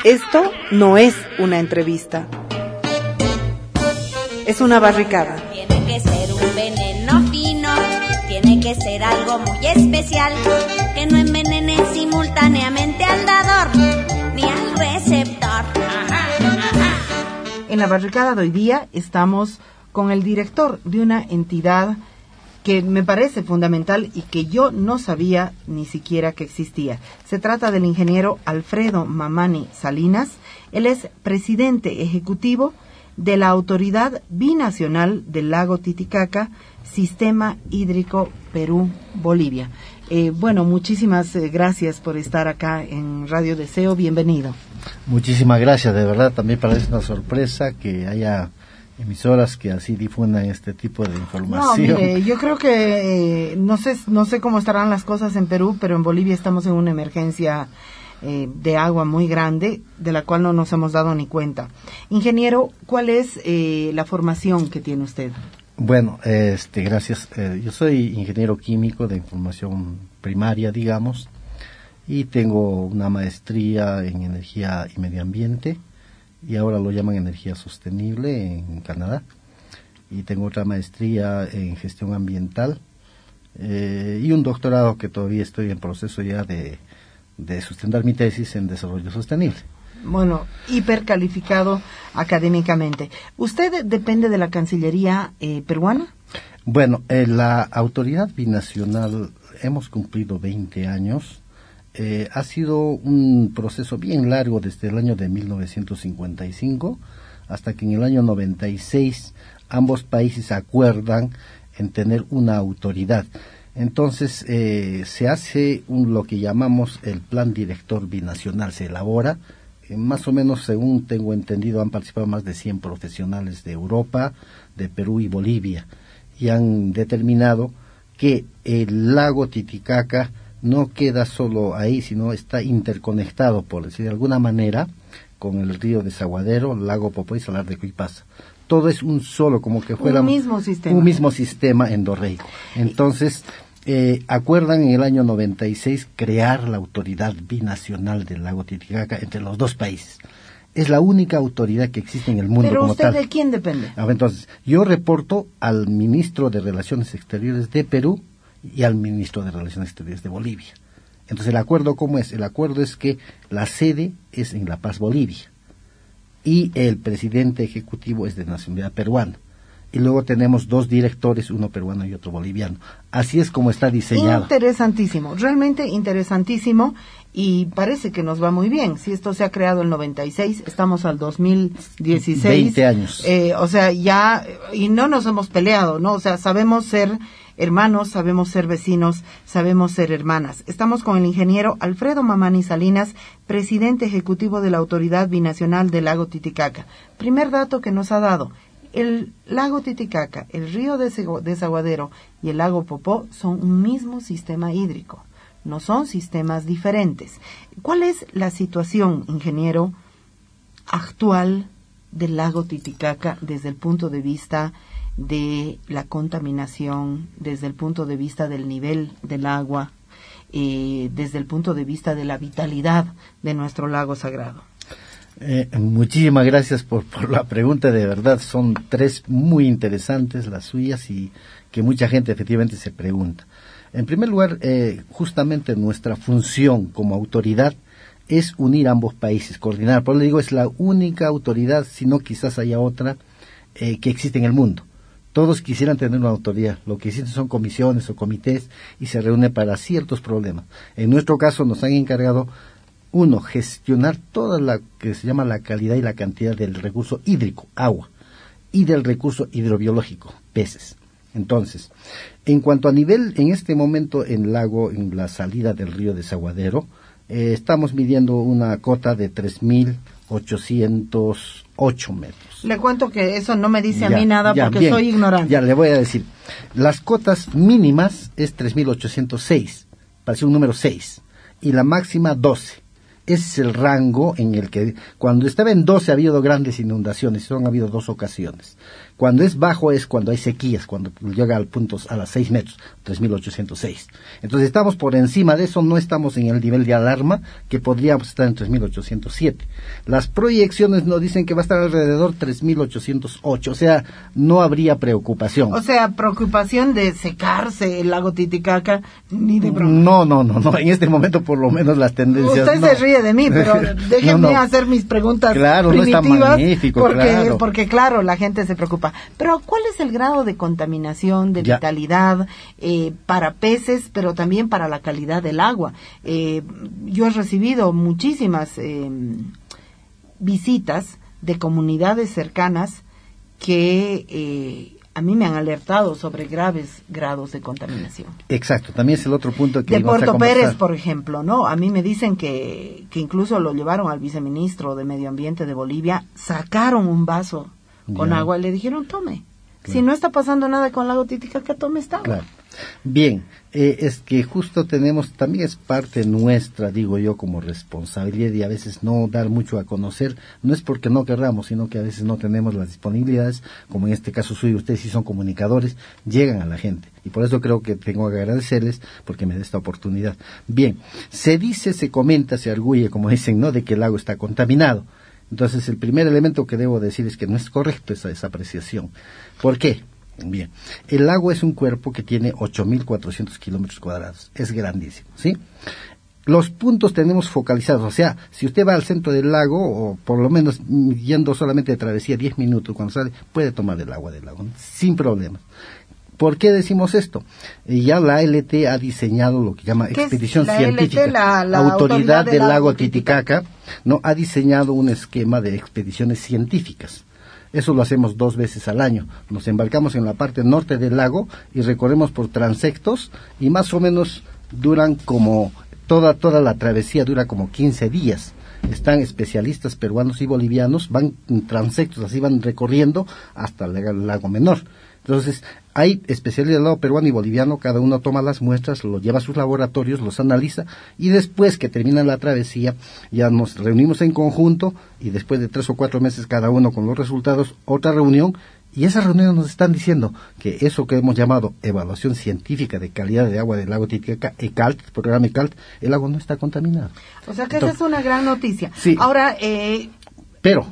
Esto no es una entrevista. Es una barricada. Tiene que ser un veneno fino, tiene que ser algo muy especial, que no envenene simultáneamente al dador ni al receptor. En la barricada de hoy día estamos con el director de una entidad que me parece fundamental y que yo no sabía ni siquiera que existía. Se trata del ingeniero Alfredo Mamani Salinas. Él es presidente ejecutivo de la Autoridad Binacional del Lago Titicaca, Sistema Hídrico Perú-Bolivia. Bueno, muchísimas gracias por estar acá en Radio Deseo. Bienvenido. Muchísimas gracias, de verdad. También parece una sorpresa que haya emisoras que así difundan este tipo de información. No, mire, yo creo que no sé cómo estarán las cosas en Perú, pero en Bolivia estamos en una emergencia de agua muy grande, de la cual no nos hemos dado ni cuenta. Ingeniero, ¿cuál es la formación que tiene usted? Bueno, gracias. Yo soy ingeniero químico de información primaria, digamos, y tengo una maestría en energía y medio ambiente, y ahora lo llaman energía sostenible en Canadá, y tengo otra maestría en gestión ambiental y un doctorado que todavía estoy en proceso ya de sustentar mi tesis en desarrollo sostenible. Bueno, hipercalificado académicamente. ¿Usted depende de la Cancillería peruana? Bueno, la Autoridad Binacional hemos cumplido 20 años. Ha sido un proceso bien largo desde el año de 1955 hasta que en el año 96 ambos países acuerdan en tener una autoridad. Entonces se hace lo que llamamos el Plan Director Binacional, se elabora, más o menos según tengo entendido han participado más de 100 profesionales de Europa, de Perú y Bolivia, y han determinado que el lago Titicaca no queda solo ahí, sino está interconectado, por decir de alguna manera, con el río Desaguadero, el lago Popoy y Salar de Cuipasa. Todo es un solo, como que fuera un mismo sistema endorreico. Entonces, acuerdan en el año 96 crear la Autoridad Binacional del lago Titicaca entre los dos países. Es la única autoridad que existe en el mundo como tal. ¿Pero usted de quién depende? Entonces, yo reporto al ministro de Relaciones Exteriores de Perú y al ministro de Relaciones Exteriores de Bolivia. Entonces, ¿el acuerdo cómo es? El acuerdo es que la sede es en La Paz, Bolivia, y el presidente ejecutivo es de nacionalidad peruana. Y luego tenemos dos directores, uno peruano y otro boliviano. Así es como está diseñado. Interesantísimo, realmente interesantísimo, y parece que nos va muy bien. Si esto se ha creado en el 96, estamos al 2016. 20 años. O sea, ya, y no nos hemos peleado, ¿no? O sea, sabemos ser hermanos, sabemos ser vecinos, sabemos ser hermanas. Estamos con el ingeniero Alfredo Mamani Salinas, presidente ejecutivo de la Autoridad Binacional del Lago Titicaca. Primer dato que nos ha dado: el lago Titicaca, el río Desaguadero y el lago Popó son un mismo sistema hídrico, no son sistemas diferentes. ¿Cuál es la situación, ingeniero, actual del lago Titicaca desde el punto de vista de la contaminación, desde el punto de vista del nivel del agua, desde el punto de vista de la vitalidad de nuestro lago sagrado? Muchísimas gracias por la pregunta, de verdad son tres muy interesantes las suyas y que mucha gente efectivamente se pregunta. En primer lugar, justamente nuestra función como autoridad es unir ambos países, coordinar. Por eso le digo, es la única autoridad, si no quizás haya otra, que existe en el mundo. Todos quisieran tener una autoridad, lo que existen son comisiones o comités y se reúnen para ciertos problemas. En nuestro caso nos han encargado, uno, gestionar toda la que se llama la calidad y la cantidad del recurso hídrico, agua, y del recurso hidrobiológico, peces. Entonces, en cuanto a nivel, en este momento en lago, en la salida del río Desaguadero, estamos midiendo una cota de 3.808 metros. Le cuento que eso no me dice a mí nada porque bien, soy ignorante. Ya, le voy a decir. Las cotas mínimas es 3.806, parece un número 6, y la máxima 12. Ese es el rango en el que, cuando estaba en 12 ha habido grandes inundaciones, solo han habido 2 ocasiones. Cuando es bajo es cuando hay sequías, cuando llega al punto a las 6 metros, 3.806. Entonces estamos por encima de eso, no estamos en el nivel de alarma que podríamos estar en 3.807. Las proyecciones nos dicen que va a estar alrededor 3.808, o sea, no habría preocupación. O sea, preocupación de secarse el lago Titicaca, ni de broma. No, en este momento por lo menos las tendencias Usted se ríe de mí, pero déjenme hacer mis preguntas claro, primitivas, no está magnífico, porque claro, la gente se preocupa. Pero ¿cuál es el grado de contaminación, de vitalidad para peces, pero también para la calidad del agua? Yo he recibido muchísimas visitas de comunidades cercanas que a mí me han alertado sobre graves grados de contaminación. Exacto, también es el otro punto que de Puerto Pérez, por ejemplo, ¿no? A mí me dicen que incluso lo llevaron al viceministro de Medio Ambiente de Bolivia, sacaron un vaso con agua y le dijeron, tome. Claro. Si no está pasando nada con el lago Titicaca, tome esta agua. Claro. Bien, es que justo tenemos, también es parte nuestra, digo yo, como responsabilidad, y a veces no dar mucho a conocer, no es porque no querramos, sino que a veces no tenemos las disponibilidades, como en este caso suyo, ustedes sí son comunicadores, llegan a la gente, y por eso creo que tengo que agradecerles porque me da esta oportunidad. Bien, se dice, se comenta, se arguye, como dicen, ¿no?, de que el lago está contaminado. Entonces, el primer elemento que debo decir es que no es correcto esa apreciación. ¿Por qué? Bien, el lago es un cuerpo que tiene 8.400 kilómetros cuadrados, es grandísimo, ¿sí? Los puntos tenemos focalizados, o sea, si usted va al centro del lago, o por lo menos yendo solamente de travesía 10 minutos, cuando sale, puede tomar el agua del lago, ¿no?, sin problemas. ¿Por qué decimos esto? Ya la ALT ha diseñado lo que llama expedición científica. La Autoridad del Lago Titicaca, ¿no?, ha diseñado un esquema de expediciones científicas. Eso lo hacemos 2 veces al año. Nos embarcamos en la parte norte del lago y recorremos por transectos y más o menos duran como, toda la travesía dura como 15 días. Están especialistas peruanos y bolivianos, van en transectos, así van recorriendo hasta el lago menor. Entonces, hay especialistas del lado peruano y boliviano, cada uno toma las muestras, lo lleva a sus laboratorios, los analiza, y después que termina la travesía, ya nos reunimos en conjunto, y después de 3 o 4 meses cada uno con los resultados, otra reunión, y esa reunión nos están diciendo que eso que hemos llamado Evaluación Científica de Calidad de Agua del Lago Titicaca, ECALT, el programa ECALT, el lago no está contaminado. O sea que esa es una gran noticia. Sí. Ahora, Pero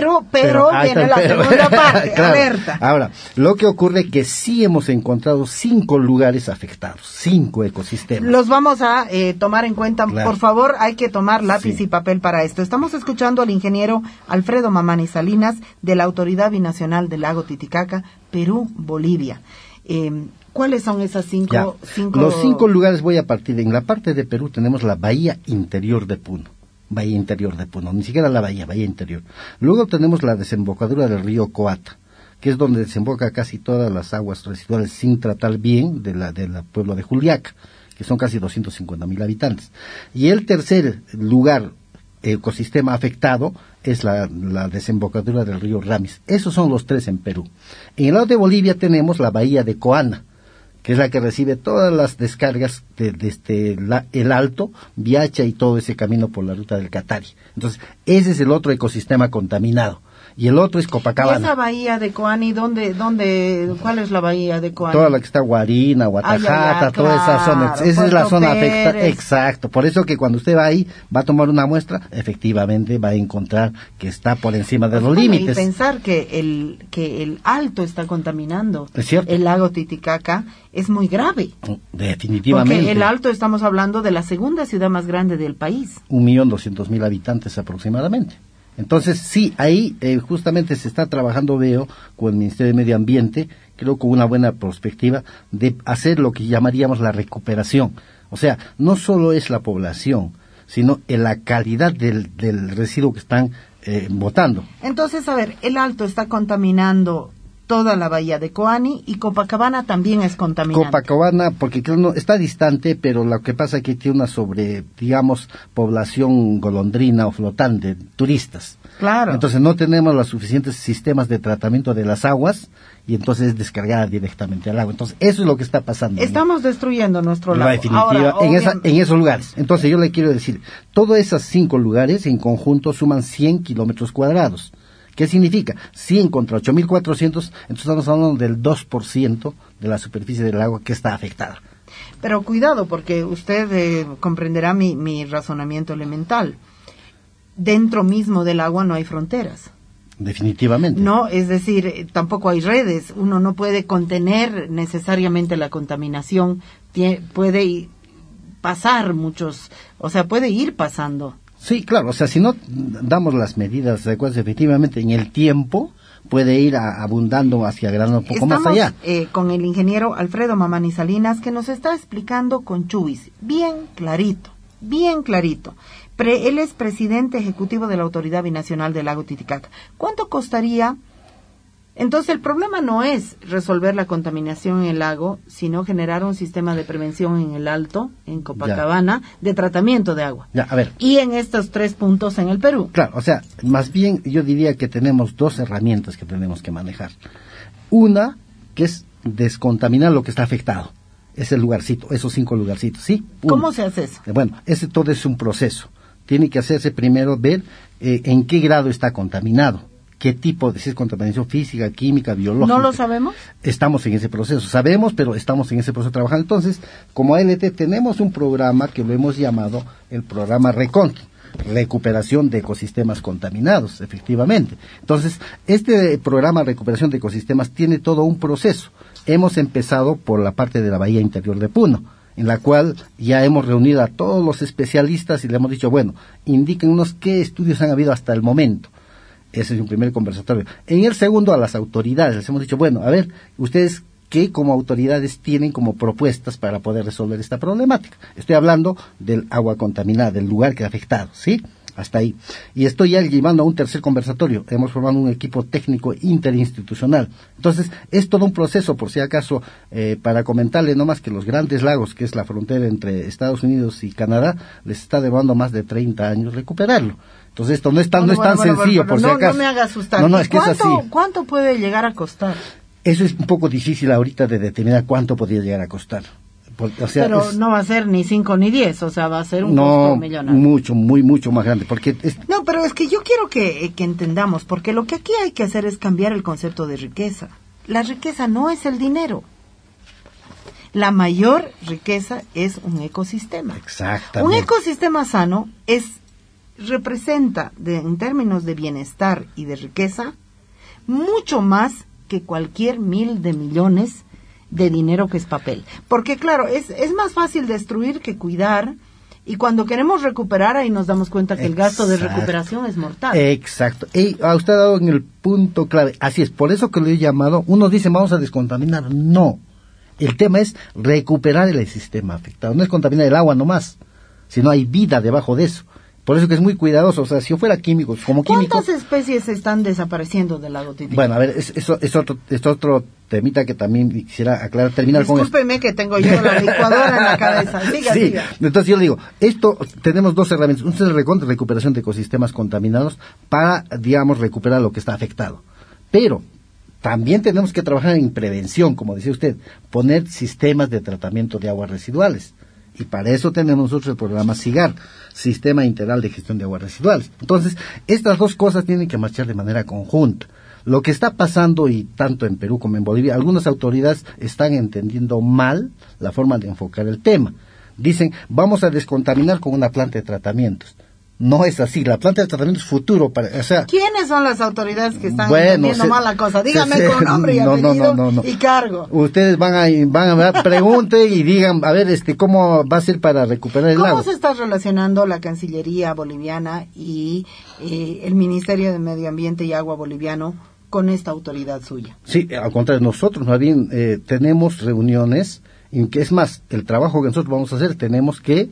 viene la segunda parte, claro. Alerta. Ahora, lo que ocurre es que sí hemos encontrado 5 lugares afectados, 5 ecosistemas. Los vamos a tomar en cuenta. Claro. Por favor, hay que tomar lápiz y papel para esto. Estamos escuchando al ingeniero Alfredo Mamani Salinas de la Autoridad Binacional del Lago Titicaca, Perú, Bolivia. ¿Cuáles son esas 5? Los 5 lugares voy a partir. En la parte de Perú tenemos la bahía interior de Puno. Bahía interior de Puno, ni siquiera la bahía interior. Luego tenemos la desembocadura del río Coata, que es donde desemboca casi todas las aguas residuales sin tratar bien de la pueblo de Juliaca, que son casi 250.000 habitantes. Y el tercer lugar, ecosistema afectado, es la desembocadura del río Ramis. Esos son los 3 en Perú. En el lado de Bolivia tenemos la bahía de Coana, que es la que recibe todas las descargas desde el Alto, Viacha y todo ese camino por la ruta del Catari. Entonces, ese es el otro ecosistema contaminado. Y el otro es Copacabana. ¿Y esa bahía de Coani, cuál es la bahía de Coani? Toda la que está Guarina, Guatajata, toda esa zona. Esa es la zona afectada. Exacto. Por eso que cuando usted va ahí, va a tomar una muestra, efectivamente va a encontrar que está por encima de los límites. Y pensar que el Alto está contaminando el lago Titicaca es muy grave. Definitivamente. Porque el Alto estamos hablando de la segunda ciudad más grande del país. 1.200.000 habitantes aproximadamente. Entonces, sí, ahí justamente se está trabajando, veo, con el Ministerio de Medio Ambiente, creo con una buena perspectiva de hacer lo que llamaríamos la recuperación. O sea, no solo es la población, sino en la calidad del residuo que están botando. Entonces, a ver, el Alto está contaminando toda la bahía de Coani y Copacabana también es contaminante. Copacabana, porque no, está distante, pero lo que pasa es que tiene una población golondrina o flotante, turistas. Claro. Entonces no tenemos los suficientes sistemas de tratamiento de las aguas y entonces es descargada directamente al agua. Entonces eso es lo que está pasando. Estamos destruyendo nuestro lago. Definitiva, en esos lugares. Entonces yo le quiero decir, todos esos 5 lugares en conjunto suman 100 kilómetros cuadrados, ¿Qué significa? 100 contra 8.400, entonces estamos hablando del 2% de la superficie del agua que está afectada. Pero cuidado, porque usted comprenderá mi razonamiento elemental. Dentro mismo del agua no hay fronteras. Definitivamente. No, es decir, tampoco hay redes. Uno no puede contener necesariamente la contaminación. Puede pasar puede ir pasando. Sí, claro, o sea, si no damos las medidas adecuadas, efectivamente, en el tiempo puede ir abundando hacia grano un poco más allá. Con el ingeniero Alfredo Mamani Salinas, que nos está explicando con chubis, bien clarito. Él es presidente ejecutivo de la Autoridad Binacional del Lago Titicaca. ¿Cuánto costaría? Entonces, el problema no es resolver la contaminación en el lago, sino generar un sistema de prevención en el Alto, en Copacabana, de tratamiento de agua. Ya, a ver. Y en estos 3 puntos en el Perú. Claro, o sea, más bien yo diría que tenemos 2 herramientas que tenemos que manejar. Una, que es descontaminar lo que está afectado. Ese lugarcito, esos 5 lugarcitos, ¿sí? ¿Cómo se hace eso? Bueno, ese todo es un proceso. Tiene que hacerse primero ver en qué grado está contaminado. ¿Qué tipo de si es contaminación física, química, biológica? ¿No lo sabemos? Estamos en ese proceso. Sabemos, pero estamos en ese proceso trabajando. Entonces, como ALT tenemos un programa que lo hemos llamado el programa RECONT, recuperación de ecosistemas contaminados, efectivamente. Entonces, este programa de recuperación de ecosistemas tiene todo un proceso. Hemos empezado por la parte de la bahía interior de Puno, en la cual ya hemos reunido a todos los especialistas y le hemos dicho, bueno, indíquennos qué estudios han habido hasta el momento. Ese es un primer conversatorio. En el segundo, a las autoridades les hemos dicho, bueno, a ver, ustedes qué como autoridades tienen como propuestas para poder resolver esta problemática. Estoy hablando del agua contaminada, del lugar que ha afectado, ¿sí? Hasta ahí. Y estoy ya llevando a un tercer conversatorio. Hemos formado un equipo técnico interinstitucional. Entonces, es todo un proceso, por si acaso, para comentarle nomás que los grandes lagos, que es la frontera entre Estados Unidos y Canadá, les está demandando más de 30 años recuperarlo. Entonces, esto no es tan sencillo, por si acaso. No me haga asustar. No, es que es así. ¿Cuánto puede llegar a costar? Eso es un poco difícil ahorita de determinar cuánto podría llegar a costar. Pero no va a ser ni 5 ni 10, o sea, va a ser un costo millonario. Mucho más grande. Porque No, pero es que yo quiero que entendamos, porque lo que aquí hay que hacer es cambiar el concepto de riqueza. La riqueza no es el dinero. La mayor riqueza es un ecosistema. Exactamente. Un ecosistema sano representa, en términos de bienestar y de riqueza, mucho más que cualquier 1,000 de millones de dinero que es papel. Porque claro, es más fácil destruir que cuidar, y cuando queremos recuperar ahí nos damos cuenta que el gasto de recuperación es mortal. Exacto. Usted ha dado en el punto clave. Así es, por eso que lo he llamado, unos dicen vamos a descontaminar. No. El tema es recuperar el sistema afectado. No es contaminar el agua nomás, sino hay vida debajo de eso. Por eso que es muy cuidadoso, o sea, si yo fuera químico, como químico... ¿Cuántas especies están desapareciendo del lago Titicaca? Bueno, a ver, es otro temita que también quisiera aclarar, terminar con esto. Discúlpeme que tengo yo la licuadora en la cabeza, siga. Entonces yo le digo, tenemos 2 herramientas, un es el recuperación de ecosistemas contaminados para, digamos, recuperar lo que está afectado. Pero también tenemos que trabajar en prevención, como decía usted, poner sistemas de tratamiento de aguas residuales. Y para eso tenemos nosotros el programa SIGAR, Sistema Integral de Gestión de Aguas Residuales. Entonces, estas 2 cosas tienen que marchar de manera conjunta. Lo que está pasando, y tanto en Perú como en Bolivia, algunas autoridades están entendiendo mal la forma de enfocar el tema. Dicen, vamos a descontaminar con una planta de tratamientos. No es así, la planta de tratamiento es futuro. ¿Quiénes son las autoridades que están entendiendo mal la cosa? Dígame con nombre y apellido y cargo. Ustedes van a pregunten y digan, a ver, ¿cómo va a ser para recuperar el lago? ¿Cómo se está relacionando la Cancillería boliviana y el Ministerio de Medio Ambiente y Agua boliviano con esta autoridad suya? Sí, al contrario, nosotros más bien tenemos reuniones en que, es más, el trabajo que nosotros vamos a hacer, tenemos que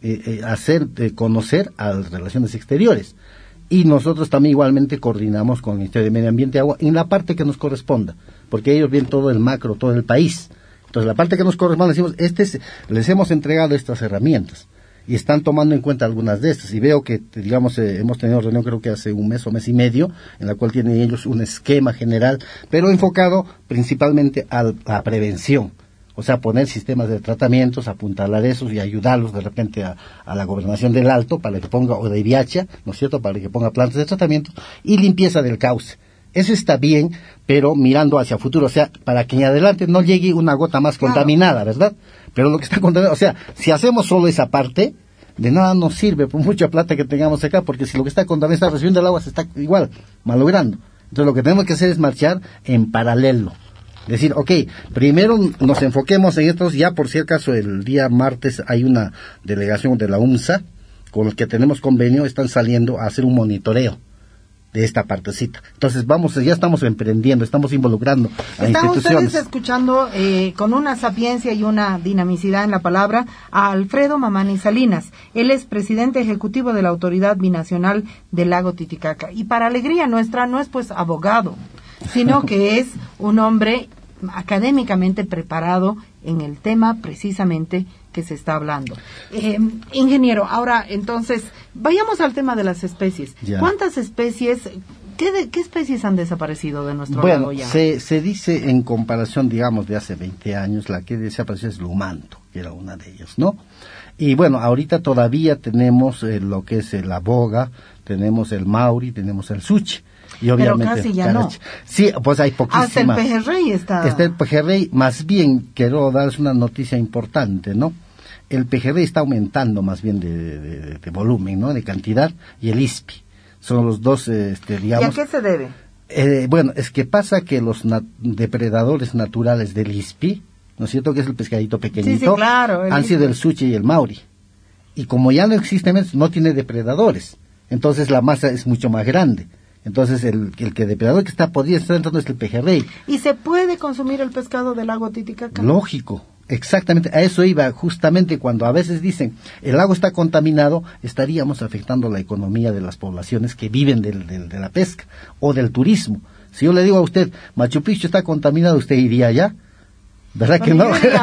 conocer a las relaciones exteriores, y nosotros también igualmente coordinamos con el Ministerio de Medio Ambiente y Agua en la parte que nos corresponda, porque ellos ven todo el macro, todo el país. Entonces la parte que nos corresponde decimos, les hemos entregado estas herramientas y están tomando en cuenta algunas de estas, y veo que, digamos, hemos tenido reunión creo que hace un mes o mes y medio, en la cual tienen ellos un esquema general, pero enfocado principalmente a la prevención. O sea, poner sistemas de tratamientos, apuntalar esos y ayudarlos de repente a la gobernación del Alto para que ponga, o de Viacha, ¿no es cierto?, para que ponga plantas de tratamiento y limpieza del cauce. Eso está bien, pero mirando hacia futuro, o sea, para que en adelante no llegue una gota más contaminada, ¿verdad? Pero lo que está contaminado, o sea, si hacemos solo esa parte, de nada nos sirve por mucha plata que tengamos acá, porque si lo que está contaminado está recibiendo el agua, se está igual malogrando. Entonces lo que tenemos que hacer es marchar en paralelo. Decir, ok, primero nos enfoquemos en estos, ya por si acaso el día martes hay una delegación de la UMSA, con los que tenemos convenio, están saliendo a hacer un monitoreo de esta partecita. Entonces ya estamos emprendiendo, estamos involucrando a instituciones. Están ustedes escuchando con una sapiencia y una dinamicidad en la palabra a Alfredo Mamani Salinas. Él es presidente ejecutivo de la Autoridad Binacional del Lago Titicaca. Y para alegría nuestra, no es pues abogado, sino que es un hombre académicamente preparado en el tema precisamente que se está hablando. Ingeniero, ahora entonces vayamos al tema de las especies. Ya. ¿Cuántas especies, qué especies han desaparecido de nuestro lago ya? Se dice en comparación, digamos, de hace 20 años, la que desapareció es Lumanto, que era una de ellas, ¿no? Y bueno, ahorita todavía tenemos lo que es la boga, tenemos el mauri, tenemos el suchi. Y obviamente, pero casi ya no. Sí, pues hay poquísimas. Hasta el pejerrey está. Está el pejerrey, más bien quiero darles una noticia importante, ¿no? El pejerrey está aumentando más bien de volumen, ¿no? De cantidad, y el ispi. Son los dos, digamos. ¿Y a qué se debe? Bueno, es que pasa que los depredadores naturales del ispi, ¿no es cierto?, que es el pescadito pequeñito, sí, claro, han sido el suchi y el mauri. Y como ya no existen, no tiene depredadores. Entonces la masa es mucho más grande. Entonces el depredador que podría estar entrando es el pejerrey. ¿Y se puede consumir el pescado del lago Titicaca? Lógico, exactamente, a eso iba, justamente cuando a veces dicen el lago está contaminado, estaríamos afectando la economía de las poblaciones que viven de la pesca o del turismo. Si yo le digo a usted, Machu Picchu está contaminado, ¿usted iría allá? ¿Verdad que no?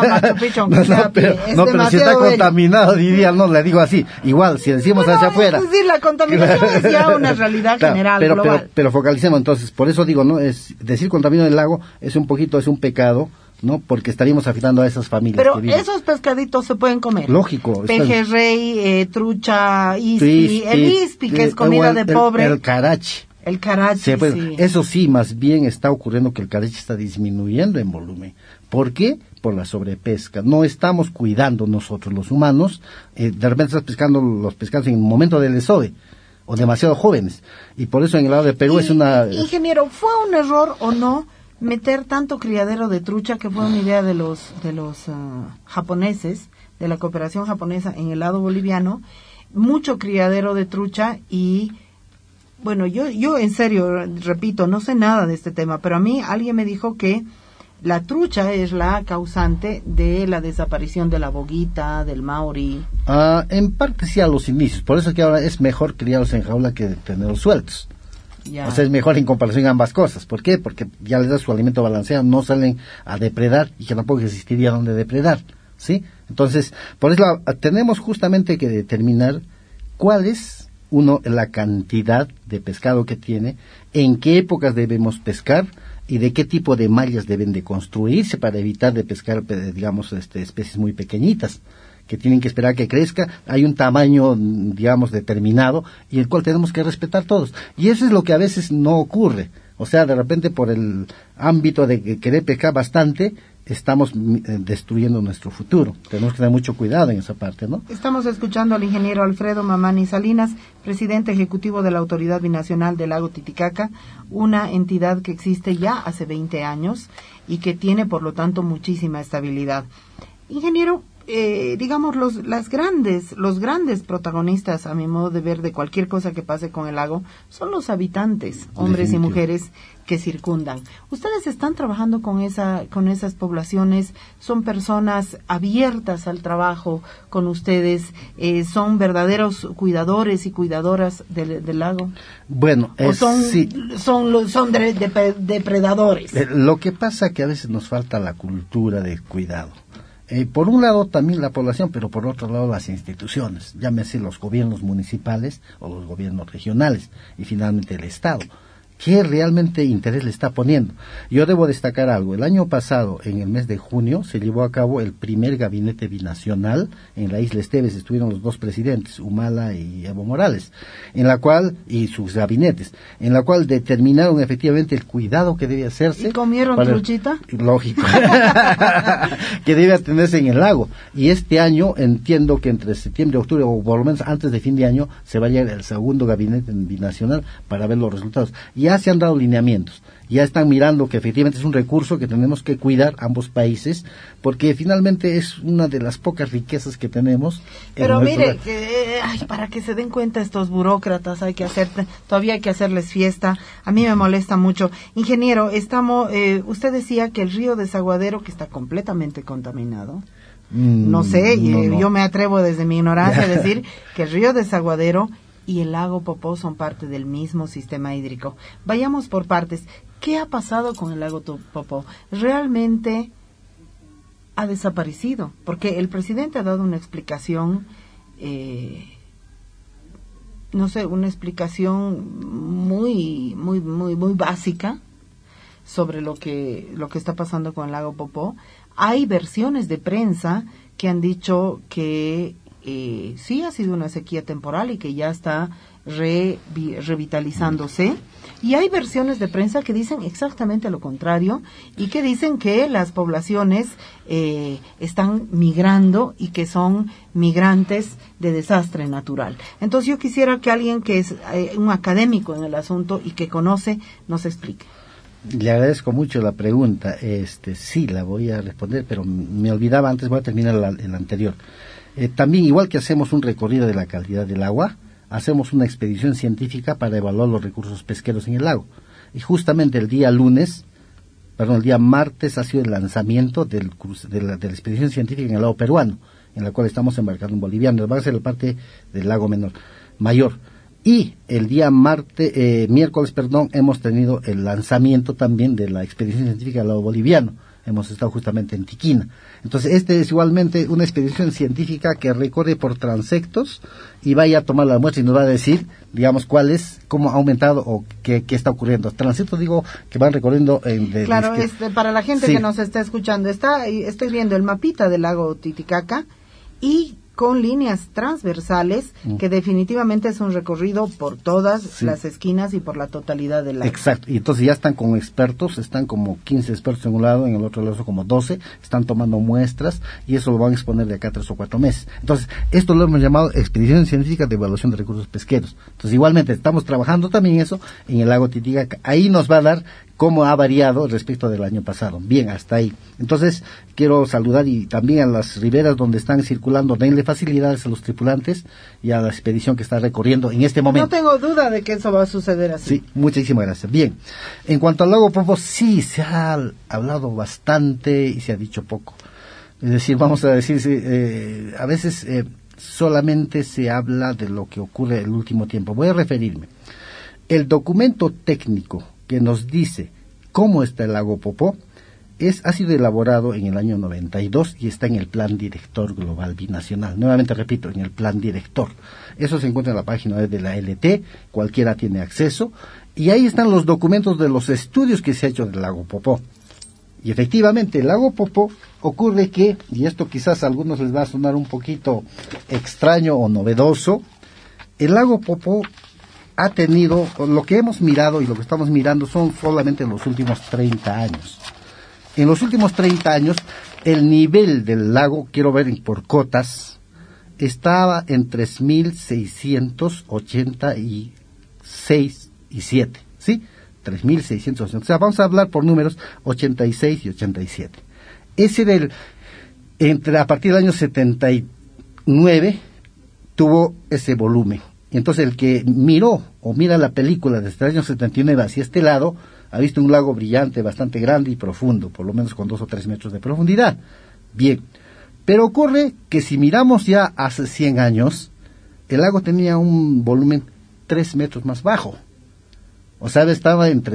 Pero si está contaminado, diría, no, le digo así. Igual, si decimos hacia afuera. Es decir, la contaminación es ya una realidad general, global. Pero focalicemos, entonces, por eso digo, ¿no? Es decir contaminado el lago es un pecado, ¿no? Porque estaríamos afectando a esas familias. Pero esos pescaditos se pueden comer. Lógico. Pejerrey, trucha, ispi, el ispi, que es comida de pobre. El carachi. El carachi, sí. Eso sí, más bien está ocurriendo que el carachi está disminuyendo en volumen. ¿Por qué? Por la sobrepesca. No estamos cuidando nosotros los humanos. De repente estás pescando los pescados en el momento del desove, o demasiado jóvenes. Y por eso en el lado de Perú es una... Ingeniero, ¿fue un error o no meter tanto criadero de trucha, que fue una idea de los japoneses, de la cooperación japonesa en el lado boliviano? Mucho criadero de trucha y... Bueno, yo en serio, repito, no sé nada de este tema, pero a mí alguien me dijo que la trucha es la causante de la desaparición de la boguita, del mauri. En parte sí, a los inicios. Por eso que ahora es mejor criarlos en jaula que tenerlos sueltos. Ya. O sea, es mejor en comparación ambas cosas. ¿Por qué? Porque ya les da su alimento balanceado, no salen a depredar y que tampoco existiría donde depredar, ¿sí? Entonces, por eso tenemos justamente que determinar cuál es, la cantidad de pescado que tiene, en qué épocas debemos pescar y de qué tipo de mallas deben de construirse para evitar de pescar, digamos, especies muy pequeñitas que tienen que esperar que crezca. Hay un tamaño, digamos, determinado y el cual tenemos que respetar todos. Y eso es lo que a veces no ocurre. O sea, de repente por el ámbito de querer pescar bastante, estamos destruyendo nuestro futuro. Tenemos que tener mucho cuidado en esa parte, ¿no? Estamos escuchando al ingeniero Alfredo Mamani Salinas, presidente ejecutivo de la Autoridad Binacional del Lago Titicaca, una entidad que existe ya hace 20 años y que tiene, por lo tanto, muchísima estabilidad. Ingeniero, digamos, los grandes protagonistas, a mi modo de ver, de cualquier cosa que pase con el lago, son los habitantes, hombres Definitivo. Y mujeres que circundan. ¿Ustedes están trabajando con esas poblaciones? ¿Son personas abiertas al trabajo con ustedes? ¿Son verdaderos cuidadores y cuidadoras del lago? Bueno, ¿O son depredadores? Lo que pasa es que a veces nos falta la cultura de cuidado. Por un lado también la población, pero por otro lado las instituciones, llámese los gobiernos municipales o los gobiernos regionales y finalmente el Estado, ¿Qué realmente interés le está poniendo? Yo debo destacar algo. El año pasado, en el mes de junio, se llevó a cabo el primer gabinete binacional en la isla Esteves. Estuvieron los dos presidentes, Humala y Evo Morales, y sus gabinetes, en la cual determinaron efectivamente el cuidado que debe hacerse. ¿Y comieron truchita? Lógico. Que debe atenderse en el lago. Y este año, entiendo que entre septiembre y octubre, o por lo menos antes de fin de año, se va a llegar el segundo gabinete binacional para ver los resultados. Ya se han dado lineamientos, ya están mirando que efectivamente es un recurso que tenemos que cuidar ambos países, porque finalmente es una de las pocas riquezas que tenemos. Pero mire, para que se den cuenta estos burócratas, todavía hay que hacerles fiesta. A mí me molesta mucho. Ingeniero, usted decía que el río Desaguadero, que está completamente contaminado, no sé, yo me atrevo desde mi ignorancia a decir que el río Desaguadero y el lago Popó son parte del mismo sistema hídrico. Vayamos por partes. ¿Qué ha pasado con el lago Popó? ¿Realmente ha desaparecido? Porque el presidente ha dado una explicación, una explicación muy básica sobre lo que está pasando con el lago Popó. Hay versiones de prensa que han dicho que sí ha sido una sequía temporal y que ya está revitalizándose, y hay versiones de prensa que dicen exactamente lo contrario y que dicen que las poblaciones están migrando y que son migrantes de desastre natural. Entonces yo quisiera que alguien que es un académico en el asunto y que conoce nos explique. Le agradezco mucho la pregunta. Sí, la voy a responder, pero me olvidaba antes, voy a terminar el anterior. También, igual que hacemos un recorrido de la calidad del agua, hacemos una expedición científica para evaluar los recursos pesqueros en el lago. Y justamente el día martes ha sido el lanzamiento de la expedición científica en el lago peruano, en la cual estamos embarcando un boliviano. Va a ser la parte del lago mayor. Y el día miércoles, hemos tenido el lanzamiento también de la expedición científica del lago boliviano. Hemos estado justamente en Tiquina. Entonces, es igualmente una expedición científica que recorre por transectos y vaya a tomar la muestra y nos va a decir, digamos, cómo ha aumentado o qué está ocurriendo. Transectos, digo, que van recorriendo Claro, para la gente que nos está escuchando, estoy viendo el mapita del lago Titicaca y con líneas transversales, que definitivamente es un recorrido por todas las esquinas y por la totalidad del lago. Exacto, y entonces ya están con expertos, están como 15 expertos en un lado, en el otro lado como 12, están tomando muestras, y eso lo van a exponer de acá a 3 o 4 meses. Entonces, esto lo hemos llamado Expedición Científica de Evaluación de Recursos Pesqueros. Entonces, igualmente, estamos trabajando también eso en el lago Titicaca. Ahí nos va a dar cómo ha variado respecto del año pasado. Bien, hasta ahí. Entonces, quiero saludar y también a las riberas donde están circulando, denle facilidades a los tripulantes y a la expedición que está recorriendo en este momento. No tengo duda de que eso va a suceder así. Sí, muchísimas gracias. Bien, en cuanto al lago Popó, sí, se ha hablado bastante y se ha dicho poco. Es decir, vamos a decir, a veces solamente se habla de lo que ocurre en el último tiempo. Voy a referirme. El documento técnico que nos dice cómo está el lago Popó ha sido elaborado en el año 92 y está en el Plan Director Global Binacional. Nuevamente repito, en el Plan Director. Eso se encuentra en la página web de la LT, cualquiera tiene acceso, y ahí están los documentos de los estudios que se ha hecho del lago Popó. Y efectivamente, el lago Popó ocurre que, y esto quizás a algunos les va a sonar un poquito extraño o novedoso, el lago Popó ha tenido, lo que hemos mirado y lo que estamos mirando son solamente los últimos 30 años. En los últimos 30 años, el nivel del lago, quiero ver por cotas, estaba en 3.686 y 7, ¿sí? 3.680. O sea, vamos a hablar por números 86 y 87. Ese era a partir del año 79 tuvo ese volumen. Y entonces el que mira la película desde el año 79 hacia este lado, ha visto un lago brillante, bastante grande y profundo, por lo menos con 2 o 3 metros de profundidad. Bien, pero ocurre que si miramos ya hace 100 años, el lago tenía un volumen 3 metros más bajo. O sea, estaba en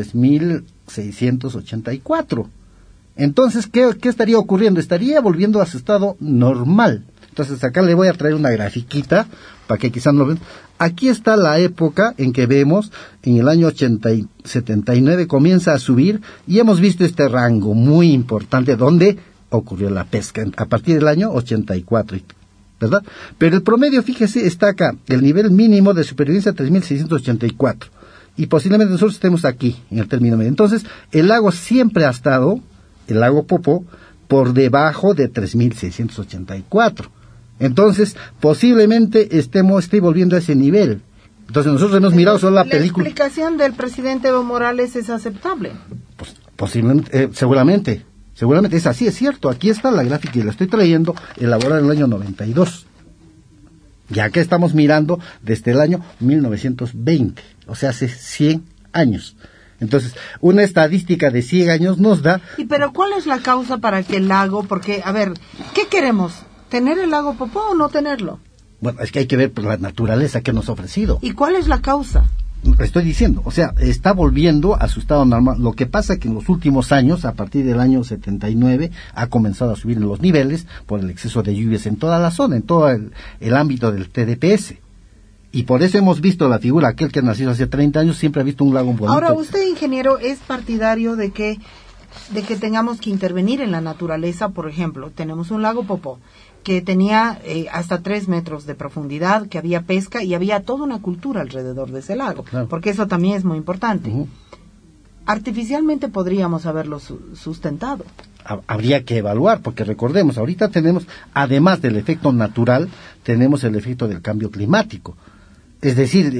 3.684. Entonces, ¿qué estaría ocurriendo? Estaría volviendo a su estado normal. Entonces acá le voy a traer una grafiquita para que quizás no lo ven. Aquí está la época en que vemos, en el año 79 comienza a subir y hemos visto este rango muy importante donde ocurrió la pesca a partir del año 84, ¿verdad? Pero el promedio, fíjese, está acá, el nivel mínimo de supervivencia 3.684 y posiblemente nosotros estemos aquí en el término medio. Entonces, el lago siempre ha estado, el lago Popó, por debajo de 3.684. Entonces, posiblemente esté volviendo a ese nivel. Entonces, nosotros hemos mirado solo la película. ¿La explicación del presidente Evo Morales es aceptable? Pues, posiblemente, seguramente es así, es cierto. Aquí está la gráfica y la estoy trayendo, elaborada en el año 92. Ya que estamos mirando desde el año 1920, o sea, hace 100 años. Entonces, una estadística de 100 años nos da... ¿Y pero cuál es la causa para que el lago, porque, a ver, ¿qué queremos? ¿Tener el lago Popó o no tenerlo? Bueno, es que hay que ver pues, la naturaleza que nos ha ofrecido. ¿Y cuál es la causa? Estoy diciendo, o sea, está volviendo a su estado normal. Lo que pasa es que en los últimos años, a partir del año 79, ha comenzado a subir en los niveles por el exceso de lluvias en toda la zona, en todo el ámbito del TDPS. Y por eso hemos visto la figura, aquel que nació hace 30 años siempre ha visto un lago bonito. Ahora, usted, ingeniero, es partidario de que tengamos que intervenir en la naturaleza. Por ejemplo, tenemos un lago Popó que tenía hasta 3 metros de profundidad, que había pesca y había toda una cultura alrededor de ese lago, claro, porque eso también es muy importante. Artificialmente podríamos haberlo sustentado. Habría que evaluar, porque recordemos, ahorita tenemos, además del efecto natural, tenemos el efecto del cambio climático. Es decir,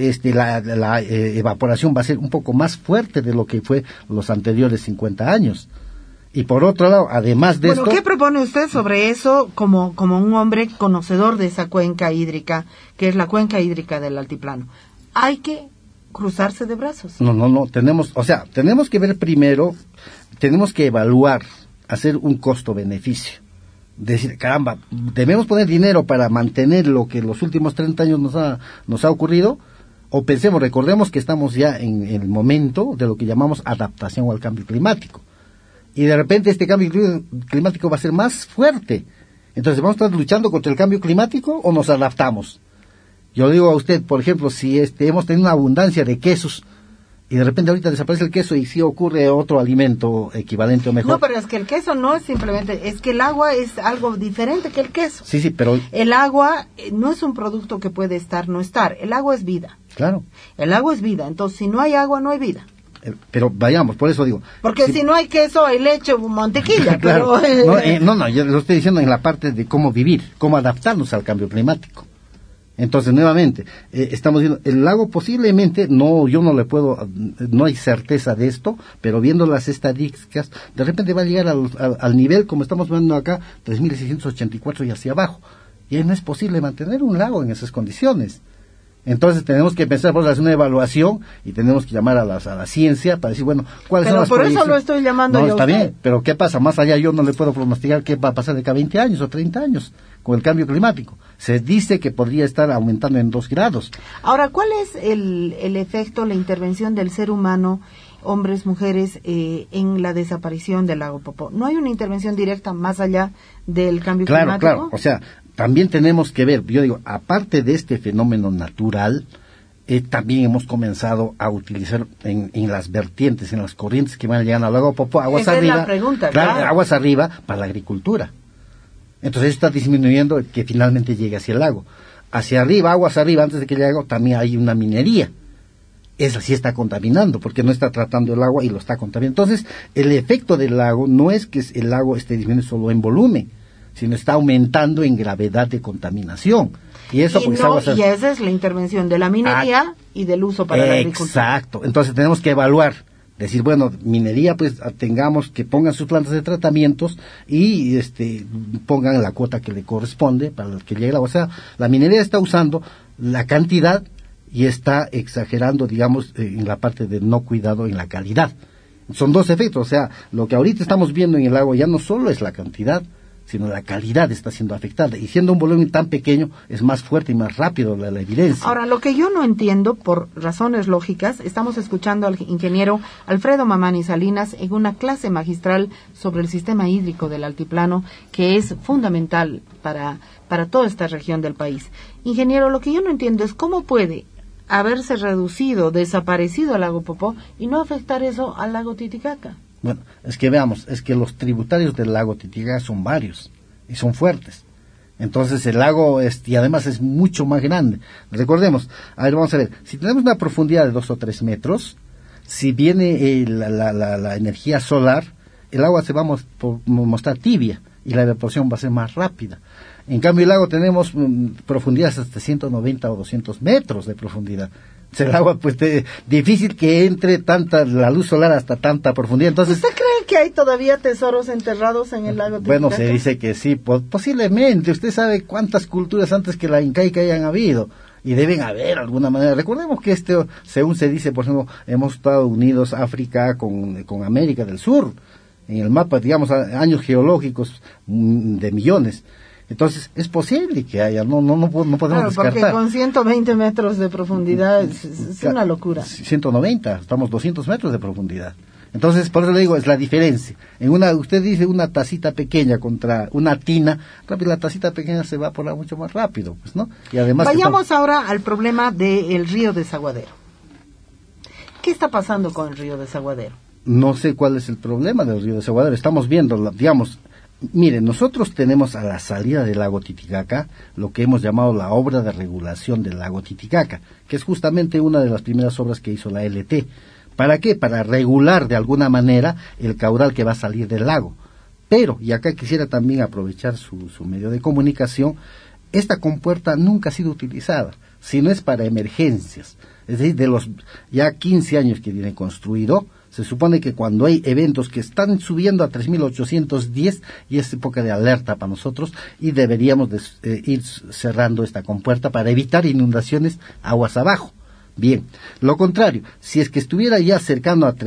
la evaporación va a ser un poco más fuerte de lo que fue los anteriores 50 años. Y por otro lado, además de esto... Bueno, ¿qué propone usted sobre eso como un hombre conocedor de esa cuenca hídrica, que es la cuenca hídrica del altiplano? Hay que cruzarse de brazos. No, tenemos que ver primero, tenemos que evaluar, hacer un costo-beneficio. Decir, caramba, ¿debemos poner dinero para mantener lo que en los últimos 30 años nos ha ocurrido? O pensemos, recordemos que estamos ya en el momento de lo que llamamos adaptación al cambio climático. Y de repente este cambio climático va a ser más fuerte. Entonces, ¿vamos a estar luchando contra el cambio climático o nos adaptamos? Yo digo a usted, por ejemplo, si hemos tenido una abundancia de quesos y de repente ahorita desaparece el queso y sí ocurre otro alimento equivalente o mejor. No, pero es que el queso no es simplemente, es que el agua es algo diferente que el queso. Sí, pero... El agua no es un producto que puede estar, no estar. El agua es vida. Claro. El agua es vida. Entonces, si no hay agua, no hay vida. Pero vayamos, por eso digo. Porque si no hay queso, hay leche o mantequilla. Claro. Pero... No, yo lo estoy diciendo en la parte de cómo vivir, cómo adaptarnos al cambio climático. Entonces, nuevamente, estamos viendo, el lago posiblemente, yo no le puedo, no hay certeza de esto, pero viendo las estadísticas, de repente va a llegar al nivel, como estamos viendo acá, 3.684 y hacia abajo. Y ahí no es posible mantener un lago en esas condiciones. Entonces tenemos que pensar, por hacer una evaluación y tenemos que llamar a la ciencia para decir, bueno, ¿cuáles son las proyecciones? Pero por eso lo estoy llamando yo. No, está bien, pero ¿qué pasa? Más allá yo no le puedo pronosticar qué va a pasar de cada 20 años o 30 años con el cambio climático. Se dice que podría estar aumentando en 2 grados. Ahora, ¿cuál es el efecto, la intervención del ser humano, hombres, mujeres, en la desaparición del lago Popó? ¿No hay una intervención directa más allá del cambio climático? Claro, o sea... También tenemos que ver, yo digo, aparte de este fenómeno natural, también hemos comenzado a utilizar en las vertientes, en las corrientes que van llegando al lago Popó, aguas arriba. Es la pregunta, claro. Aguas arriba para la agricultura. Entonces está disminuyendo que finalmente llegue hacia el lago. Hacia arriba, aguas arriba, antes de que llegue, también hay una minería. Esa sí está contaminando, porque no está tratando el agua y lo está contaminando. Entonces, el efecto del lago no es que el lago esté disminuyendo solo en volumen, sino está aumentando en gravedad de contaminación. Y eso y esa es la intervención de la minería y del uso para la agricultura. Exacto. Entonces tenemos que evaluar, decir, bueno, minería, pues tengamos que pongan sus plantas de tratamientos y pongan la cuota que le corresponde para el que llegue el agua. O sea, la minería está usando la cantidad y está exagerando, digamos, en la parte de no cuidado en la calidad. Son dos efectos. O sea, lo que ahorita estamos viendo en el agua ya no solo es la cantidad, sino la calidad está siendo afectada. Y siendo un volumen tan pequeño, es más fuerte y más rápido la evidencia. Ahora, lo que yo no entiendo, por razones lógicas, estamos escuchando al ingeniero Alfredo Mamani Salinas en una clase magistral sobre el sistema hídrico del altiplano, que es fundamental para toda esta región del país. Ingeniero, lo que yo no entiendo es cómo puede haberse reducido, desaparecido el lago Popó y no afectar eso al lago Titicaca. Bueno, es que veamos, es que los tributarios del lago Titicaca son varios y son fuertes. Entonces el lago y además es mucho más grande. Recordemos, a ver, vamos a ver, si tenemos una profundidad de 2 o 3 metros, si viene la energía solar, el agua se va a mostrar tibia y la evaporación va a ser más rápida. En cambio el lago tenemos profundidades hasta 190 o 200 metros de profundidad. El agua, pues, difícil que entre la luz solar hasta tanta profundidad. Entonces, ¿usted cree que hay todavía tesoros enterrados en el lago Titicaca? Bueno, se dice que sí, posiblemente. Usted sabe cuántas culturas antes que la incaica hayan habido. Y deben haber de alguna manera. Recordemos que según se dice, por ejemplo, hemos estado unidos África con América del Sur. En el mapa, digamos, años geológicos de millones. Entonces, es posible que haya, no podemos descartar. Porque con 120 metros de profundidad es una locura. 190, estamos 200 metros de profundidad. Entonces, por eso le digo, es la diferencia. Usted dice una tacita pequeña contra una tina, rápido, la tacita pequeña se evapora mucho más rápido, pues, ¿no? Y además vayamos ahora al problema del río Desaguadero. ¿Qué está pasando con el río Desaguadero? No sé cuál es el problema del río Desaguadero. Estamos viendo, digamos, miren, nosotros tenemos a la salida del lago Titicaca lo que hemos llamado la obra de regulación del lago Titicaca, que es justamente una de las primeras obras que hizo la LT. ¿Para qué? Para regular de alguna manera el caudal que va a salir del lago. Pero, y acá quisiera también aprovechar su medio de comunicación, esta compuerta nunca ha sido utilizada, sino es para emergencias. Es decir, de los ya 15 años que tiene construido, se supone que cuando hay eventos que están subiendo a 3.810, y es época de alerta para nosotros, y deberíamos ir cerrando esta compuerta para evitar inundaciones aguas abajo. Bien, lo contrario, si es que estuviera ya cercano a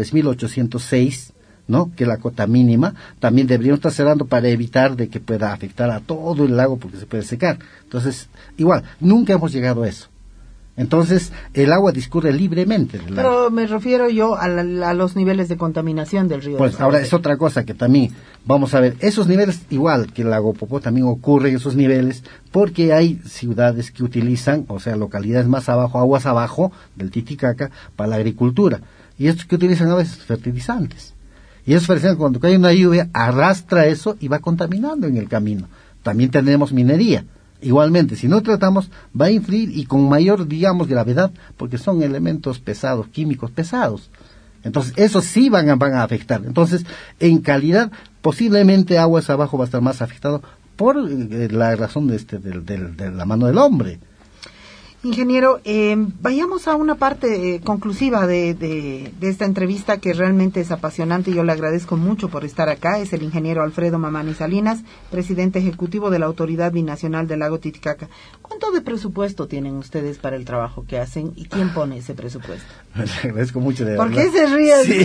3.806, ¿no?, que es la cota mínima, también deberíamos estar cerrando para evitar de que pueda afectar a todo el lago porque se puede secar. Entonces, igual, nunca hemos llegado a eso. Entonces, el agua discurre libremente del lago. Pero me refiero yo a los niveles de contaminación del río. Pues ahora es otra cosa que también, vamos a ver, esos niveles, igual que el lago Popó, también ocurren esos niveles, porque hay ciudades que utilizan, o sea, localidades más abajo, aguas abajo del Titicaca, para la agricultura. Y estos que utilizan a veces fertilizantes. Y esos fertilizantes, cuando cae una lluvia, arrastra eso y va contaminando en el camino. También tenemos minería. Igualmente, si no tratamos, va a influir y con mayor, digamos, gravedad, porque son elementos pesados, químicos pesados. Entonces, esos sí van a afectar. Entonces, en calidad, posiblemente aguas abajo va a estar más afectado por la razón de la mano del hombre. Ingeniero, vayamos a una parte conclusiva de esta entrevista que realmente es apasionante y yo le agradezco mucho por estar acá. Es el ingeniero Alfredo Mamani Salinas, presidente ejecutivo de la Autoridad Binacional del Lago Titicaca. ¿Cuánto de presupuesto tienen ustedes para el trabajo que hacen y quién pone ese presupuesto? Le agradezco mucho, de verdad. ¿Por qué se ríe? Sí.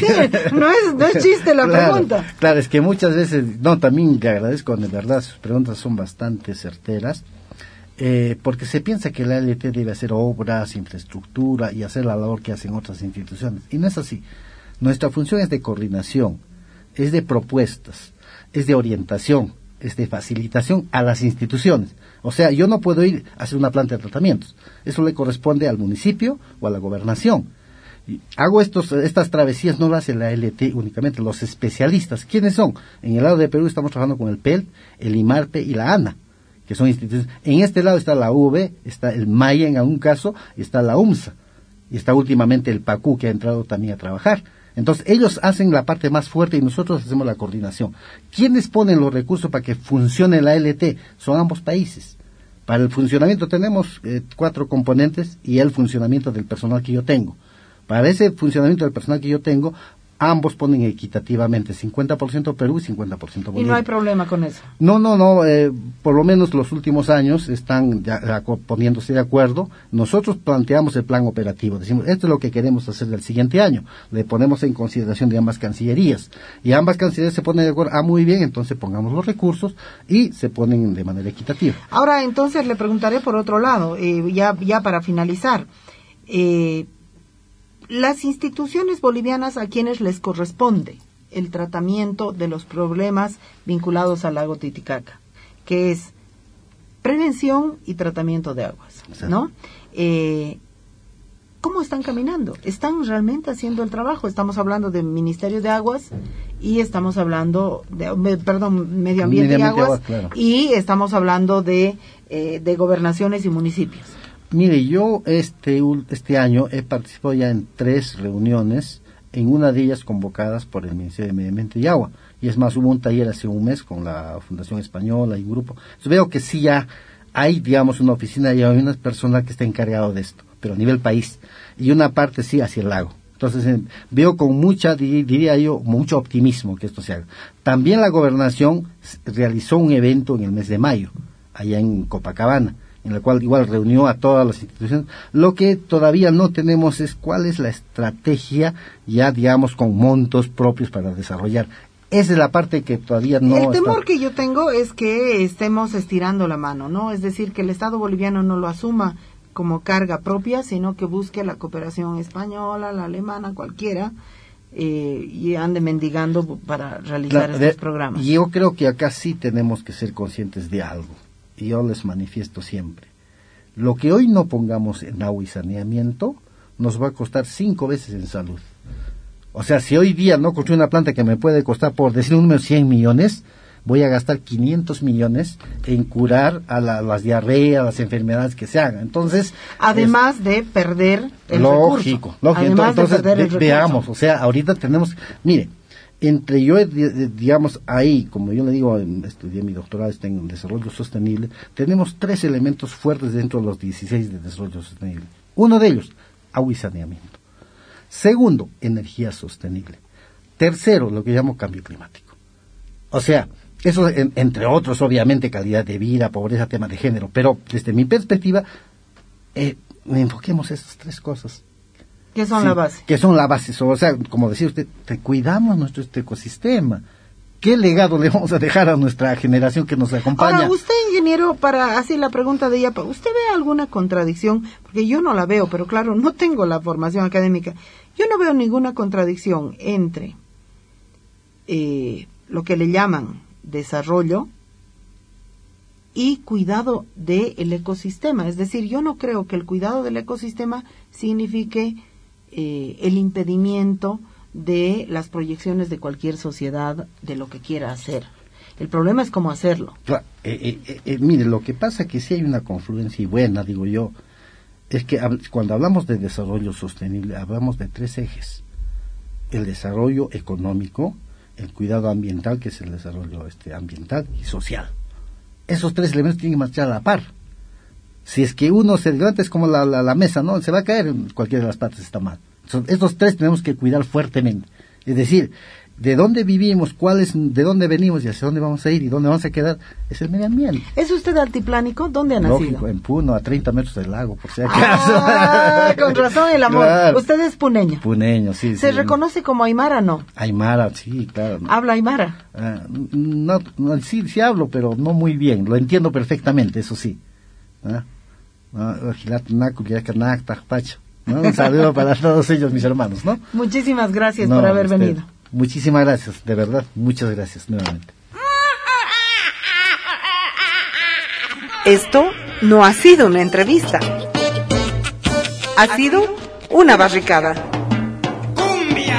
No es chiste la pregunta. Claro, es que muchas veces, también le agradezco, de verdad, sus preguntas son bastante certeras. Porque se piensa que la LT debe hacer obras, infraestructura y hacer la labor que hacen otras instituciones. Y no es así. Nuestra función es de coordinación, es de propuestas, es de orientación, es de facilitación a las instituciones. O sea, yo no puedo ir a hacer una planta de tratamientos. Eso le corresponde al municipio o a la gobernación. Y hago estas travesías, no las hace la LT únicamente, los especialistas. ¿Quiénes son? En el lado de Perú estamos trabajando con el PEL, el IMARPE y la ANA, que son instituciones. En este lado está la UV, está el MAIA en algún caso, y está la UMSA, y está últimamente el PACU, que ha entrado también a trabajar. Entonces, ellos hacen la parte más fuerte y nosotros hacemos la coordinación. ¿Quiénes ponen los recursos para que funcione la LT? Son ambos países. Para el funcionamiento tenemos 4 componentes y el funcionamiento del personal que yo tengo. Para ese funcionamiento del personal que yo tengo, ambos ponen equitativamente, 50% Perú y 50% Bolivia. Y no hay problema con eso. No, por lo menos los últimos años están ya poniéndose de acuerdo. Nosotros planteamos el plan operativo, decimos, esto es lo que queremos hacer del siguiente año. Le ponemos en consideración de ambas cancillerías. Y ambas cancillerías se ponen de acuerdo, muy bien, entonces pongamos los recursos y se ponen de manera equitativa. Ahora, entonces, le preguntaré por otro lado, ya para finalizar. Las instituciones bolivianas, ¿a quienes les corresponde el tratamiento de los problemas vinculados al lago Titicaca? Que es prevención y tratamiento de aguas, ¿no? ¿Cómo están caminando? ¿Están realmente haciendo el trabajo? Estamos hablando del Ministerio de Aguas y estamos hablando de, Medio Ambiente y Aguas, claro. Y estamos hablando de gobernaciones y municipios. Mire, yo este año he participado ya en 3 reuniones, en una de ellas convocadas por el Ministerio de Medio Ambiente y Agua. Y es más, hubo un taller hace un mes con la Fundación Española y un grupo. Entonces veo que sí ya hay, digamos, una oficina y hay una persona que está encargado de esto, pero a nivel país. Y una parte sí hacia el lago. Entonces veo con diría yo, mucho optimismo que esto se haga. También la gobernación realizó un evento en el mes de mayo, allá en Copacabana, en la cual igual reunió a todas las instituciones. Lo que todavía no tenemos es cuál es la estrategia ya, digamos, con montos propios para desarrollar. Esa es la parte que todavía no El temor que yo tengo es que estemos estirando la mano, ¿no? Es decir, que el Estado boliviano no lo asuma como carga propia, sino que busque la cooperación española, la alemana, cualquiera, y ande mendigando para realizar estos programas. Y yo creo que acá sí tenemos que ser conscientes de algo. Y yo les manifiesto siempre, lo que hoy no pongamos en agua y saneamiento, nos va a costar 5 veces en salud. O sea, si hoy día no construyo una planta que me puede costar, por decir un número, 100 millones, voy a gastar 500 millones en curar a las diarreas, las enfermedades que se hagan. Entonces, además de perder el recurso. Lógico. Entonces, veamos, o sea, ahorita tenemos, mire, entre yo, digamos, ahí, como yo le digo, estudié mi doctorado en desarrollo sostenible, tenemos 3 elementos fuertes dentro de los 16 de desarrollo sostenible. Uno de ellos, agua y saneamiento. Segundo, energía sostenible. Tercero, lo que llamo cambio climático. O sea, eso entre otros, obviamente, calidad de vida, pobreza, tema de género, pero desde mi perspectiva, enfoquemos esas 3 cosas. Que son la base. Que son la base. O sea, como decía usted, cuidamos nuestro ecosistema. ¿Qué legado le vamos a dejar a nuestra generación que nos acompaña? Ahora, usted, ingeniero, para así la pregunta de ella, ¿usted ve alguna contradicción? Porque yo no la veo, pero claro, no tengo la formación académica. Yo no veo ninguna contradicción entre lo que le llaman desarrollo y cuidado del ecosistema. Es decir, yo no creo que el cuidado del ecosistema signifique el impedimento de las proyecciones de cualquier sociedad de lo que quiera hacer. El problema es cómo hacerlo. Claro, mire, lo que pasa es que sí hay una confluencia y buena, digo yo, es que cuando hablamos de desarrollo sostenible hablamos de 3 ejes. El desarrollo económico, el cuidado ambiental, que es el desarrollo ambiental y social. Esos 3 elementos tienen que marchar a la par. Si es que uno se levanta, es como la mesa, ¿no? Se va a caer, cualquiera de las partes está mal. Estos 3 tenemos que cuidar fuertemente. Es decir, de dónde vivimos, de dónde venimos y hacia dónde vamos a ir y dónde vamos a quedar, es el medio ambiente. ¿Es usted altiplánico? ¿Dónde ha nacido? Lógico, en Puno, a 30 metros del lago, por si acaso. Con razón el amor. Claro. Usted es puneño. Puneño, sí. ¿Se reconoce como aymara, no? Aymara, sí, claro. ¿Habla aymara? No, sí hablo, pero no muy bien. Lo entiendo perfectamente, eso sí. Un saludo para todos ellos, mis hermanos, ¿no? Muchísimas gracias por haber venido. Muchísimas gracias, de verdad, muchas gracias nuevamente. Esto no ha sido una entrevista. Ha sido una barricada. ¡Cumbia!